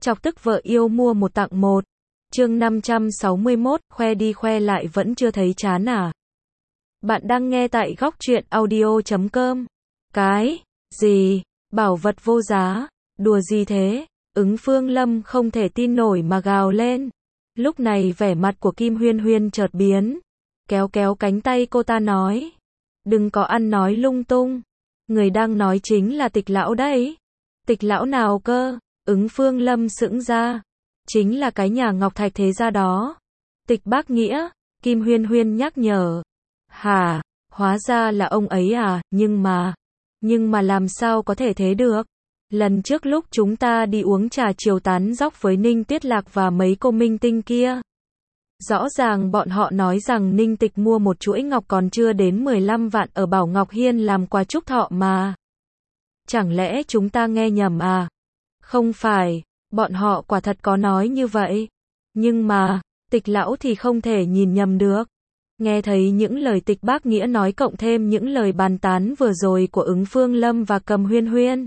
Chọc tức vợ yêu mua một tặng một. Chương 561, khoe đi khoe lại vẫn chưa thấy chán à? Bạn đang nghe tại góc truyện audio.com. Cái gì? Bảo vật vô giá? Đùa gì thế? Ứng Phương Lâm không thể tin nổi mà gào lên. Lúc này vẻ mặt của Kim Huyên Huyên chợt biến. Kéo kéo cánh tay cô ta nói. Đừng có ăn nói lung tung. Người đang nói chính là Tịch lão đấy. Tịch lão nào cơ? Ứng Phương Lâm sững ra. Chính là cái nhà Ngọc Thạch thế gia đó. Tịch Bác Nghĩa, Kim Huyên Huyên nhắc nhở. Hả, hóa ra là ông ấy à, nhưng mà làm sao có thể thế được? Lần trước lúc chúng ta đi uống trà chiều tán dóc với Ninh Tuyết Lạc và mấy cô minh tinh kia. Rõ ràng bọn họ nói rằng Ninh Tịch mua một chuỗi ngọc còn chưa đến 15 vạn ở Bảo Ngọc Hiên làm quà chúc thọ mà. Chẳng lẽ chúng ta nghe nhầm à? Không phải, bọn họ quả thật có nói như vậy. Nhưng mà, Tịch lão thì không thể nhìn nhầm được. Nghe thấy những lời Tịch Bác Nghĩa nói cộng thêm những lời bàn tán vừa rồi của Ứng Phương Lâm và Cầm Huyên Huyên.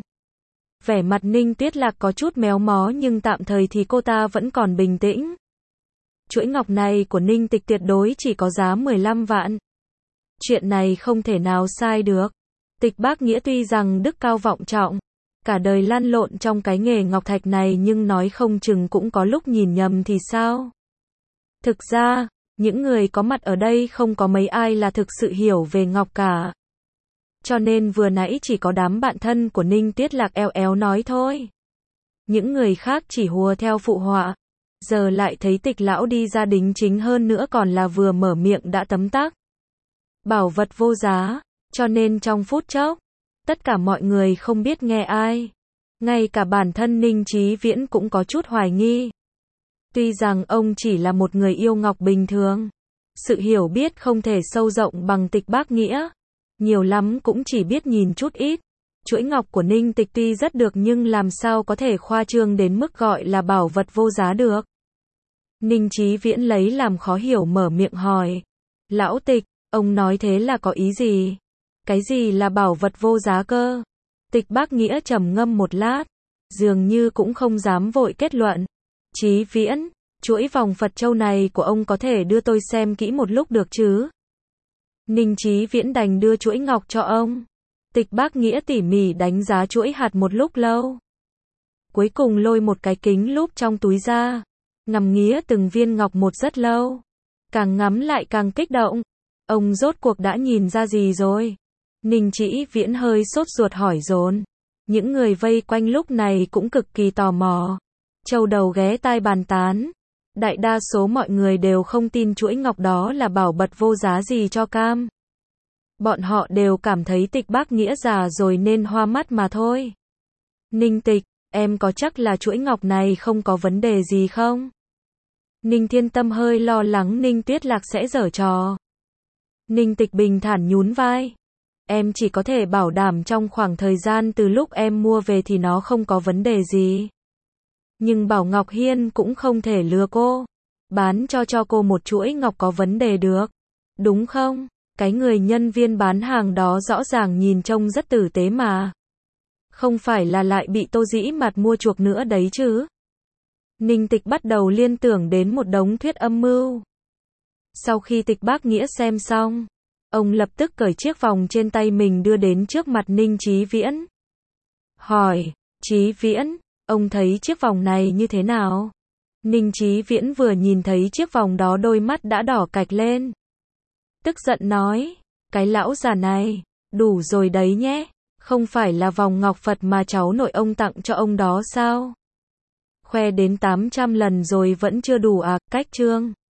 Vẻ mặt Ninh Tuyết Lạc có chút méo mó nhưng tạm thời thì cô ta vẫn còn bình tĩnh. Chuỗi ngọc này của Ninh Tịch tuyệt đối chỉ có giá 15 vạn. Chuyện này không thể nào sai được. Tịch Bác Nghĩa tuy rằng đức cao vọng trọng, cả đời lăn lộn trong cái nghề ngọc thạch này nhưng nói không chừng cũng có lúc nhìn nhầm thì sao? Thực ra, những người có mặt ở đây không có mấy ai là thực sự hiểu về ngọc cả. Cho nên vừa nãy chỉ có đám bạn thân của Ninh Tuyết Lạc eo éo nói thôi. Những người khác chỉ hùa theo phụ họa. Giờ lại thấy Tịch lão đi ra đính chính hơn nữa còn là vừa mở miệng đã tấm tắc. Bảo vật vô giá, cho nên trong phút chốc, tất cả mọi người không biết nghe ai. Ngay cả bản thân Ninh Chí Viễn cũng có chút hoài nghi. Tuy rằng ông chỉ là một người yêu ngọc bình thường, sự hiểu biết không thể sâu rộng bằng Tịch Bác Nghĩa, nhiều lắm cũng chỉ biết nhìn chút ít. Chuỗi ngọc của Ninh Tịch tuy rất được nhưng làm sao có thể khoa trương đến mức gọi là bảo vật vô giá được. Ninh Chí Viễn lấy làm khó hiểu mở miệng hỏi. Lão Tịch, ông nói thế là có ý gì? Cái gì là bảo vật vô giá cơ? Tịch Bác Nghĩa trầm ngâm một lát, dường như cũng không dám vội kết luận. Chí Viễn, chuỗi vòng Phật châu này của ông có thể đưa tôi xem kỹ một lúc được chứ? Ninh Chí Viễn đành đưa chuỗi ngọc cho ông. Tịch Bác Nghĩa tỉ mỉ đánh giá chuỗi hạt một lúc lâu. Cuối cùng lôi một cái kính lúp trong túi ra, ngắm nghía từng viên ngọc một rất lâu. Càng ngắm lại càng kích động. Ông rốt cuộc đã nhìn ra gì rồi? Ninh Chí Viễn hơi sốt ruột hỏi dồn. Những người vây quanh lúc này cũng cực kỳ tò mò. Châu đầu ghé tai bàn tán. Đại đa số mọi người đều không tin chuỗi ngọc đó là bảo vật vô giá gì cho cam. Bọn họ đều cảm thấy Tịch Bác Nghĩa già rồi nên hoa mắt mà thôi. Ninh Tịch, em có chắc là chuỗi ngọc này không có vấn đề gì không? Ninh Thiên Tâm hơi lo lắng Ninh Tuyết Lạc sẽ giở trò. Ninh Tịch bình thản nhún vai. Em chỉ có thể bảo đảm trong khoảng thời gian từ lúc em mua về thì nó không có vấn đề gì. Nhưng Bảo Ngọc Hiên cũng không thể lừa cô. Bán cho cô một chuỗi ngọc có vấn đề được. Đúng không? Cái người nhân viên bán hàng đó rõ ràng nhìn trông rất tử tế mà. Không phải là lại bị Tô Dĩ Mạt mua chuộc nữa đấy chứ? Ninh Tịch bắt đầu liên tưởng đến một đống thuyết âm mưu. Sau khi Tịch Bác Nghĩa xem xong, ông lập tức cởi chiếc vòng trên tay mình đưa đến trước mặt Ninh Chí Viễn. Hỏi, Chí Viễn, ông thấy chiếc vòng này như thế nào? Ninh Chí Viễn vừa nhìn thấy chiếc vòng đó đôi mắt đã đỏ cạch lên. Tức giận nói, cái lão già này, đủ rồi đấy nhé, không phải là vòng ngọc Phật mà cháu nội ông tặng cho ông đó sao? Khoe đến 800 lần rồi vẫn chưa đủ à? Cách chương